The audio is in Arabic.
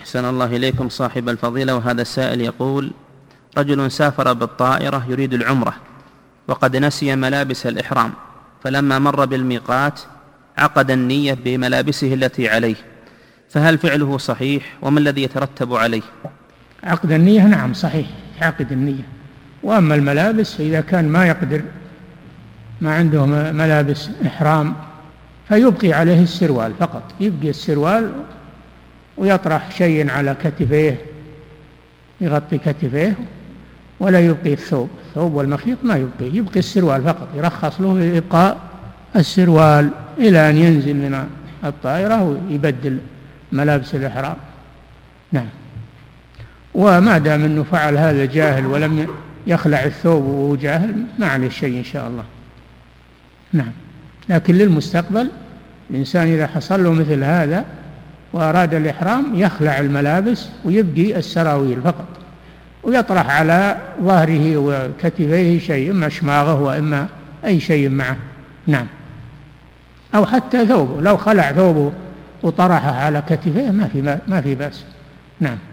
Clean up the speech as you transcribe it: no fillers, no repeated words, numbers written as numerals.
أحسن الله إليكم صاحب الفضيلة. وهذا السائل يقول: رجل سافر بالطائرة يريد العمرة وقد نسي ملابس الإحرام، فلما مر بالميقات عقد النية بملابسه التي عليه، فهل فعله صحيح وما الذي يترتب عليه؟ عقد النية نعم صحيح، عقد النية. وأما الملابس إذا كان ما يقدر، ما عنده ملابس إحرام، فيبقي عليه السروال فقط، يبقي السروال ويطرح شيء على كتفيه يغطي كتفيه، ولا يبقي الثوب والمخيط ما يبقي السروال فقط، يرخص له إبقاء السروال إلى أن ينزل من الطائرة ويبدل ملابس الإحرام. نعم. وما دام أنه فعل هذا جاهل ولم يخلع الثوب وهو جاهل ما عليه شيء إن شاء الله. نعم. لكن للمستقبل الإنسان إذا حصل له مثل هذا وأراد الإحرام يخلع الملابس ويبقي السراويل فقط، ويطرح على ظهره وكتفيه شيء، إما شماغه وإما أي شيء معه. نعم. أو حتى ثوبه، لو خلع ثوبه وطرحه على كتفيه ما في بأس. نعم.